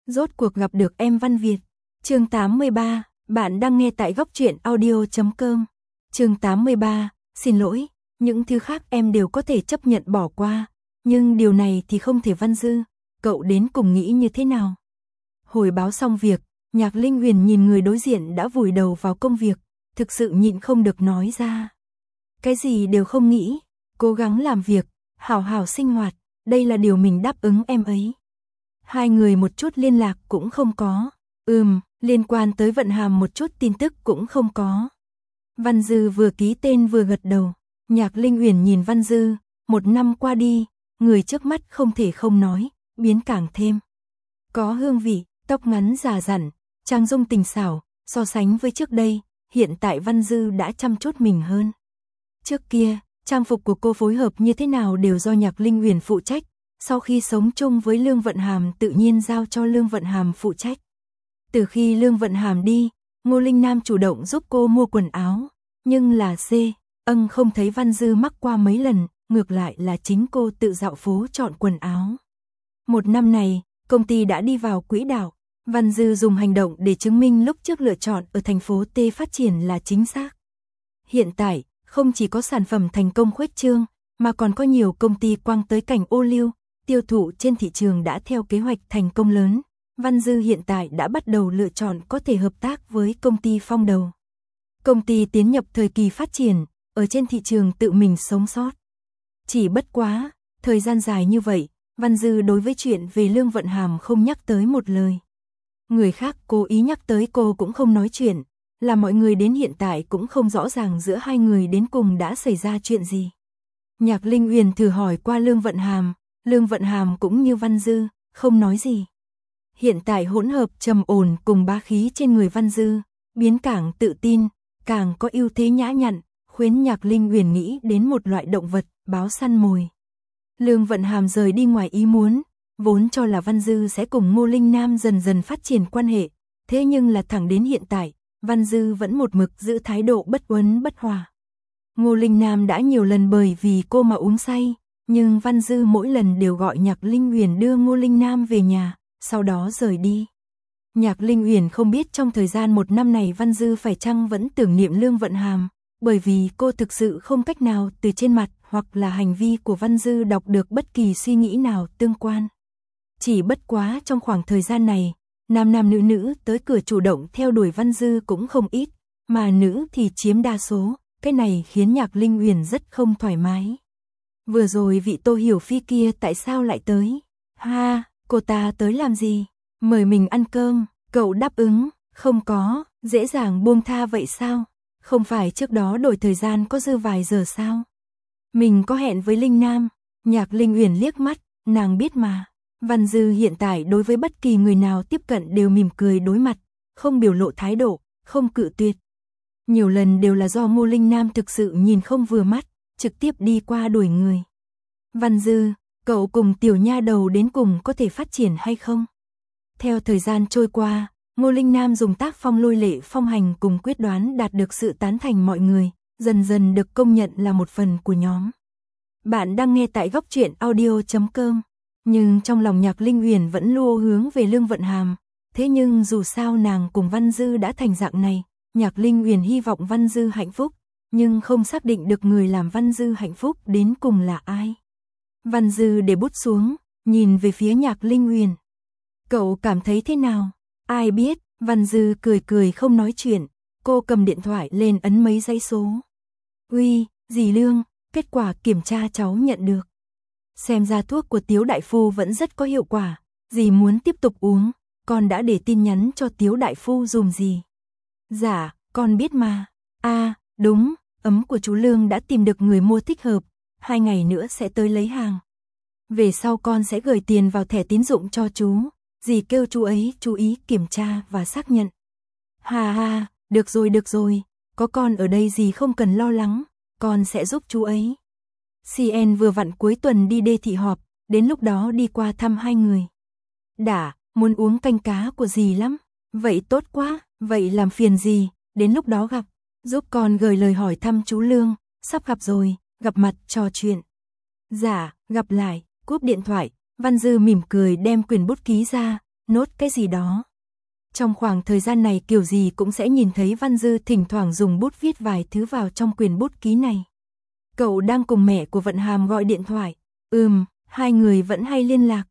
Rốt cuộc gặp được em Văn Việt. Chương 83, bạn đang nghe tại goctruyện audio.com. Chương 83, xin lỗi, những thứ khác em đều có thể chấp nhận bỏ qua, nhưng điều này thì không thể. Văn Dư, cậu đến cùng nghĩ như thế nào? Hồi báo xong việc, Nhạc Linh Huyền nhìn người đối diện đã vùi đầu vào công việc, thực sự nhịn không được nói ra. Cái gì đều không nghĩ, cố gắng làm việc, hảo hảo sinh hoạt, đây là điều mình đáp ứng em ấy. Hai người một chút liên lạc cũng không có. Liên quan tới Vận Hàm một chút tin tức cũng không có. Văn Dư vừa ký tên vừa gật đầu. Nhạc Linh Huyền nhìn Văn Dư, một năm qua đi, người trước mắt không thể không nói, biến càng thêm có hương vị, tóc ngắn già dặn, trang dung tình xảo, so sánh với trước đây, hiện tại Văn Dư đã chăm chút mình hơn. Trước kia, trang phục của cô phối hợp như thế nào đều do Nhạc Linh Huyền phụ trách, sau khi sống chung với Lương Vận Hàm tự nhiên giao cho Lương Vận Hàm phụ trách. Từ khi Lương Vận Hàm đi, Ngô Linh Nam chủ động giúp cô mua quần áo, nhưng là không thấy Văn Dư mắc qua mấy lần, ngược lại là chính cô tự dạo phố chọn quần áo. Một năm này, công ty đã đi vào quỹ đạo, Văn Dư dùng hành động để chứng minh lúc trước lựa chọn ở thành phố T phát triển là chính xác. Hiện tại, không chỉ có sản phẩm thành công khuếch trương, mà còn có nhiều công ty quăng tới cảnh ô liu, tiêu thụ trên thị trường đã theo kế hoạch thành công lớn. Văn Dư hiện tại đã bắt đầu lựa chọn có thể hợp tác với công ty phong đầu. Công ty tiến nhập thời kỳ phát triển, ở trên thị trường tự mình sống sót. Chỉ bất quá, thời gian dài như vậy, Văn Dư đối với chuyện về Lương Vận Hàm không nhắc tới một lời. Người khác cố ý nhắc tới cô cũng không nói chuyện, là mọi người đến hiện tại cũng không rõ ràng giữa hai người đến cùng đã xảy ra chuyện gì. Nhạc Linh Huyền thử hỏi qua Lương Vận Hàm cũng như Văn Dư, không nói gì. Hiện tại hỗn hợp trầm ổn cùng bá khí trên người Văn Dư, biến càng tự tin, càng có ưu thế nhã nhặn, khiến Nhạc Linh Huyền nghĩ đến một loại động vật, báo săn mồi. Lương Vận Hàm rời đi ngoài ý muốn, vốn cho là Văn Dư sẽ cùng Ngô Linh Nam dần dần phát triển quan hệ, thế nhưng là thẳng đến hiện tại, Văn Dư vẫn một mực giữ thái độ bất uấn bất hòa. Ngô Linh Nam đã nhiều lần bởi vì cô mà uống say, nhưng Văn Dư mỗi lần đều gọi Nhạc Linh Huyền đưa Ngô Linh Nam về nhà, sau đó rời đi. Nhạc Linh Huyền không biết trong thời gian một năm này Văn Dư phải chăng vẫn tưởng niệm Lương Vận Hàm, bởi vì cô thực sự không cách nào từ trên mặt hoặc là hành vi của Văn Dư đọc được bất kỳ suy nghĩ nào tương quan. Chỉ bất quá trong khoảng thời gian này, nam nữ tới cửa chủ động theo đuổi Văn Dư cũng không ít, mà nữ thì chiếm đa số, cái này khiến Nhạc Linh Huyền rất không thoải mái. Vừa rồi vị Tô Hiểu Phi kia tại sao lại tới? Cô ta tới làm gì? Mời mình ăn cơm, cậu đáp ứng, không có, dễ dàng buông tha vậy sao? Không phải trước đó đổi thời gian có dư vài giờ sao? Mình có hẹn với Linh Nam. Nhạc Linh Huyền liếc mắt, nàng biết mà. Văn Dư hiện tại đối với bất kỳ người nào tiếp cận đều mỉm cười đối mặt, không biểu lộ thái độ, không cự tuyệt. Nhiều lần đều là do Ngô Linh Nam thực sự nhìn không vừa mắt, trực tiếp đi qua đuổi người. Văn Dư, cậu cùng tiểu nha đầu đến cùng có thể phát triển hay không? Theo thời gian trôi qua, Ngô Linh Nam dùng tác phong lôi lệ phong hành cùng quyết đoán đạt được sự tán thành mọi người, dần dần được công nhận là một phần của nhóm. Bạn đang nghe tại goctruyện audio.com. Nhưng trong lòng Nhạc Linh Huyền vẫn luôn hướng về Lương Vận Hàm, thế nhưng dù sao nàng cùng Văn Dư đã thành dạng này, Nhạc Linh Huyền hy vọng Văn Dư hạnh phúc, nhưng không xác định được người làm Văn Dư hạnh phúc đến cùng là ai. Văn Dư để bút xuống, nhìn về phía Nhạc Linh Huyền. Cậu cảm thấy thế nào? Ai biết, Văn Dư cười không nói chuyện, cô cầm điện thoại lên ấn mấy dãy số. Uy, dì Lương, kết quả kiểm tra cháu nhận được. Xem ra thuốc của Tiếu đại phu vẫn rất có hiệu quả, dì muốn tiếp tục uống, con đã để tin nhắn cho Tiếu đại phu dùm dì. Dạ, con biết mà. Đúng, ấm của chú Lương đã tìm được người mua thích hợp, 2 ngày nữa sẽ tới lấy hàng. Về sau con sẽ gửi tiền vào thẻ tín dụng cho chú, dì kêu chú ấy chú ý kiểm tra và xác nhận. Được rồi, có con ở đây dì không cần lo lắng, con sẽ giúp chú ấy. CN vừa vặn cuối tuần đi đê thị họp, đến lúc đó đi qua thăm hai người. Muốn uống canh cá của dì lắm. Vậy tốt quá, vậy làm phiền dì, đến lúc đó gặp, giúp con gửi lời hỏi thăm chú Lương, sắp gặp rồi, gặp mặt trò chuyện. Dạ, gặp lại, cúp điện thoại, Văn Dư mỉm cười đem quyển bút ký ra, nốt cái gì đó. Trong khoảng thời gian này kiểu gì cũng sẽ nhìn thấy Văn Dư thỉnh thoảng dùng bút viết vài thứ vào trong quyển bút ký này. Cậu đang cùng mẹ của Vận Hàm gọi điện thoại. Hai người vẫn hay liên lạc.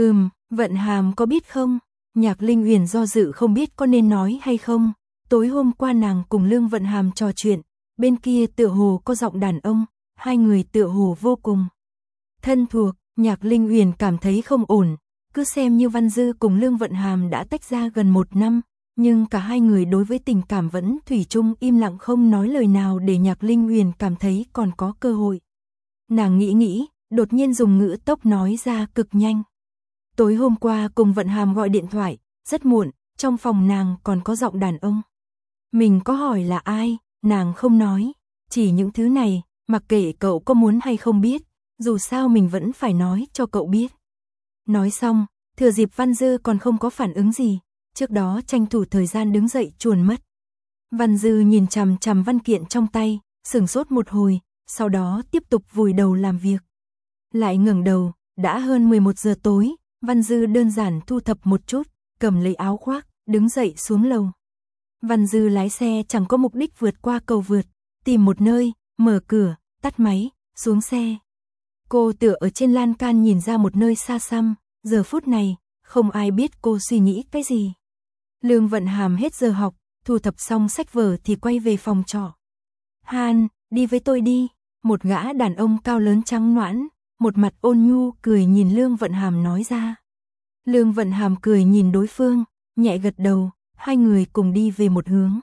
Vận Hàm có biết không? Nhạc Linh Uyển do dự không biết có nên nói hay không. Tối hôm qua nàng cùng Lương Vận Hàm trò chuyện, bên kia tựa hồ có giọng đàn ông, hai người tựa hồ vô cùng thân thuộc. Nhạc Linh Uyển cảm thấy không ổn, cứ xem như Văn Dư cùng Lương Vận Hàm đã tách ra gần 1 năm, nhưng cả hai người đối với tình cảm vẫn thủy chung im lặng không nói lời nào để Nhạc Linh Uyển cảm thấy còn có cơ hội. Nàng nghĩ, đột nhiên dùng ngữ tốc nói ra cực nhanh. Tối hôm qua cùng Vận Hàm gọi điện thoại, rất muộn, trong phòng nàng còn có giọng đàn ông. Mình có hỏi là ai, nàng không nói, chỉ những thứ này, mặc kệ cậu có muốn hay không biết, dù sao mình vẫn phải nói cho cậu biết. Nói xong, thừa dịp Văn Dư còn không có phản ứng gì, trước đó tranh thủ thời gian đứng dậy chuồn mất. Văn Dư nhìn chằm chằm văn kiện trong tay, sửng sốt một hồi, sau đó tiếp tục vùi đầu làm việc. Lại ngẩng đầu, đã hơn 11 giờ tối, Văn Dư đơn giản thu thập một chút, cầm lấy áo khoác, đứng dậy xuống lầu. Văn Dư lái xe chẳng có mục đích vượt qua cầu vượt, tìm một nơi, mở cửa, tắt máy, xuống xe. Cô tựa ở trên lan can nhìn ra một nơi xa xăm, giờ phút này, không ai biết cô suy nghĩ cái gì. Lương Vận Hàm hết giờ học, thu thập xong sách vở thì quay về phòng trọ. Han, đi với tôi đi, một gã đàn ông cao lớn trắng nõn, một mặt ôn nhu cười nhìn Lương Vận Hàm nói ra. Lương Vận Hàm cười nhìn đối phương, nhẹ gật đầu, hai người cùng đi về một hướng.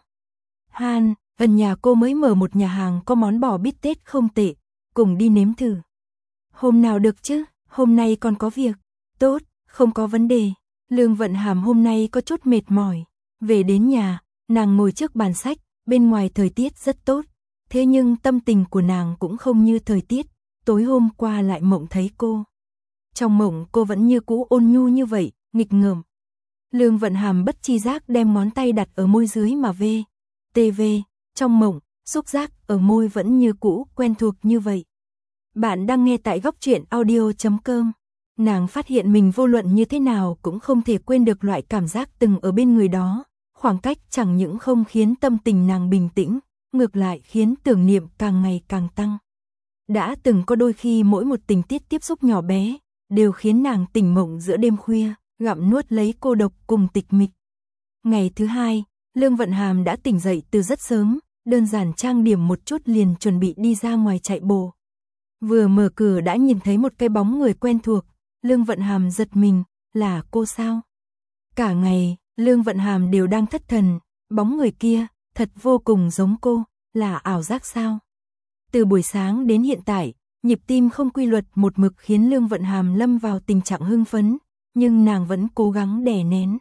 Han, gần nhà cô mới mở một nhà hàng có món bò bít tết không tệ, cùng đi nếm thử. Hôm nào được chứ, hôm nay còn có việc. Tốt, không có vấn đề. Lương Vận Hàm hôm nay có chút mệt mỏi. Về đến nhà, nàng ngồi trước bàn sách, bên ngoài thời tiết rất tốt. Thế nhưng tâm tình của nàng cũng không như thời tiết. Tối hôm qua lại mộng thấy cô. Trong mộng cô vẫn như cũ ôn nhu như vậy, nghịch ngợm. Lương Vận Hàm bất chi giác đem ngón tay đặt ở môi dưới mà TV. Trong mộng, xúc giác ở môi vẫn như cũ quen thuộc như vậy. Bạn đang nghe tại góc truyện audio.com. Nàng phát hiện mình vô luận như thế nào cũng không thể quên được loại cảm giác từng ở bên người đó. Khoảng cách chẳng những không khiến tâm tình nàng bình tĩnh, ngược lại khiến tưởng niệm càng ngày càng tăng. Đã từng có đôi khi mỗi một tình tiết tiếp xúc nhỏ bé, đều khiến nàng tỉnh mộng giữa đêm khuya, gặm nuốt lấy cô độc cùng tịch mịch. Ngày thứ hai, Lương Vận Hàm đã tỉnh dậy từ rất sớm, đơn giản trang điểm một chút liền chuẩn bị đi ra ngoài chạy bộ. Vừa mở cửa đã nhìn thấy một cái bóng người quen thuộc, Lương Vận Hàm giật mình, là cô sao? Cả ngày, Lương Vận Hàm đều đang thất thần, bóng người kia, thật vô cùng giống cô, là ảo giác sao? Từ buổi sáng đến hiện tại, nhịp tim không quy luật một mực khiến Lương Vận Hàm lâm vào tình trạng hưng phấn, nhưng nàng vẫn cố gắng đè nén.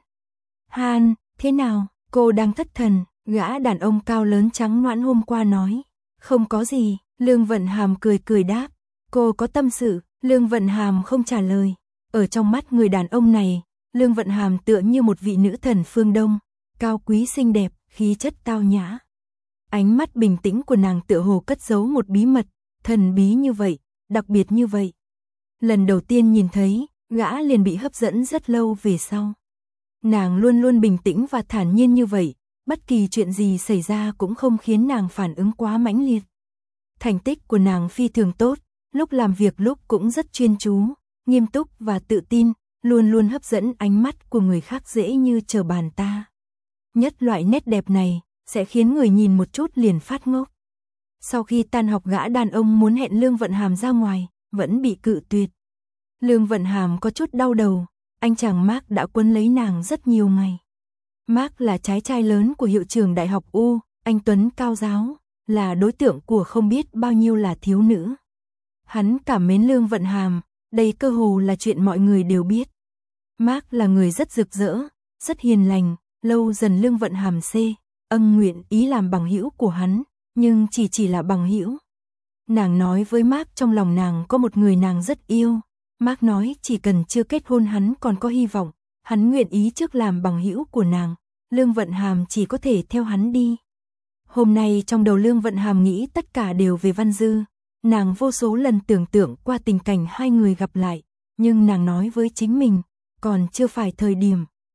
Han, thế nào? Cô đang thất thần, gã đàn ông cao lớn trắng nõn hôm qua nói. Không có gì, Lương Vận Hàm cười đáp. Cô có tâm sự, Lương Vận Hàm không trả lời. Ở trong mắt người đàn ông này, Lương Vận Hàm tựa như một vị nữ thần phương Đông, cao quý xinh đẹp, khí chất tao nhã. Ánh mắt bình tĩnh của nàng tựa hồ cất giấu một bí mật, thần bí như vậy, đặc biệt như vậy. Lần đầu tiên nhìn thấy, gã liền bị hấp dẫn rất lâu về sau. Nàng luôn luôn bình tĩnh và thản nhiên như vậy, bất kỳ chuyện gì xảy ra cũng không khiến nàng phản ứng quá mãnh liệt. Thành tích của nàng phi thường tốt, lúc làm việc lúc cũng rất chuyên chú, nghiêm túc và tự tin, luôn luôn hấp dẫn ánh mắt của người khác dễ như trở bàn ta. Nhất loại nét đẹp này, sẽ khiến người nhìn một chút liền phát ngốc. Sau khi tan học gã đàn ông muốn hẹn Lương Vận Hàm ra ngoài, vẫn bị cự tuyệt. Lương Vận Hàm có chút đau đầu, anh chàng Mark đã quấn lấy nàng rất nhiều ngày. Mark là trái trai lớn của hiệu trưởng đại học U, anh tuấn cao giáo, là đối tượng của không biết bao nhiêu là thiếu nữ. Hắn cảm mến Lương Vận Hàm, đây cơ hồ là chuyện mọi người đều biết. Mark là người rất rực rỡ, rất hiền lành, lâu dần Lương Vận Hàm nguyện ý làm bằng hữu của hắn, nhưng chỉ là bằng hữu. Nàng nói với Mark trong lòng nàng có một người nàng rất yêu. Mark nói chỉ cần chưa kết hôn hắn còn có hy vọng, hắn nguyện ý trước làm bằng hữu của nàng, Lương Vận Hàm chỉ có thể theo hắn đi. Hôm nay trong đầu Lương Vận Hàm nghĩ tất cả đều về Văn Dư, nàng vô số lần tưởng tượng qua tình cảnh hai người gặp lại, nhưng nàng nói với chính mình, còn chưa phải thời điểm,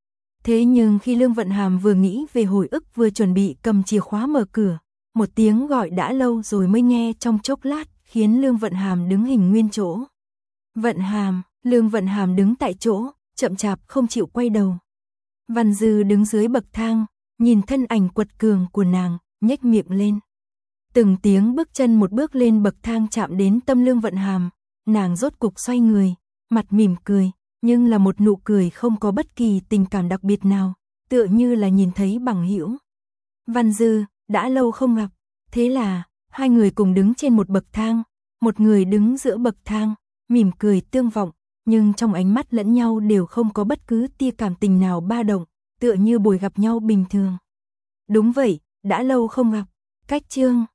Thế nhưng khi Lương Vận Hàm vừa nghĩ về hồi ức vừa chuẩn bị cầm chìa khóa mở cửa, một tiếng gọi đã lâu rồi mới nghe trong chốc lát, khiến Lương Vận Hàm đứng hình nguyên chỗ. Vận Hàm, Lương Vận Hàm đứng tại chỗ, chậm chạp không chịu quay đầu. Văn Dư đứng dưới bậc thang, nhìn thân ảnh quật cường của nàng, nhếch miệng lên. Từng tiếng bước chân một bước lên bậc thang chạm đến tâm Lương Vận Hàm, nàng rốt cục xoay người, mặt mỉm cười, nhưng là một nụ cười không có bất kỳ tình cảm đặc biệt nào, tựa như là nhìn thấy bằng hữu. Văn Dư, đã lâu không gặp, thế là, hai người cùng đứng trên một bậc thang, một người đứng giữa bậc thang, mỉm cười tương vọng, nhưng trong ánh mắt lẫn nhau đều không có bất cứ tia cảm tình nào ba động, tựa như buổi gặp nhau bình thường. Đúng vậy, đã lâu không gặp, cách chương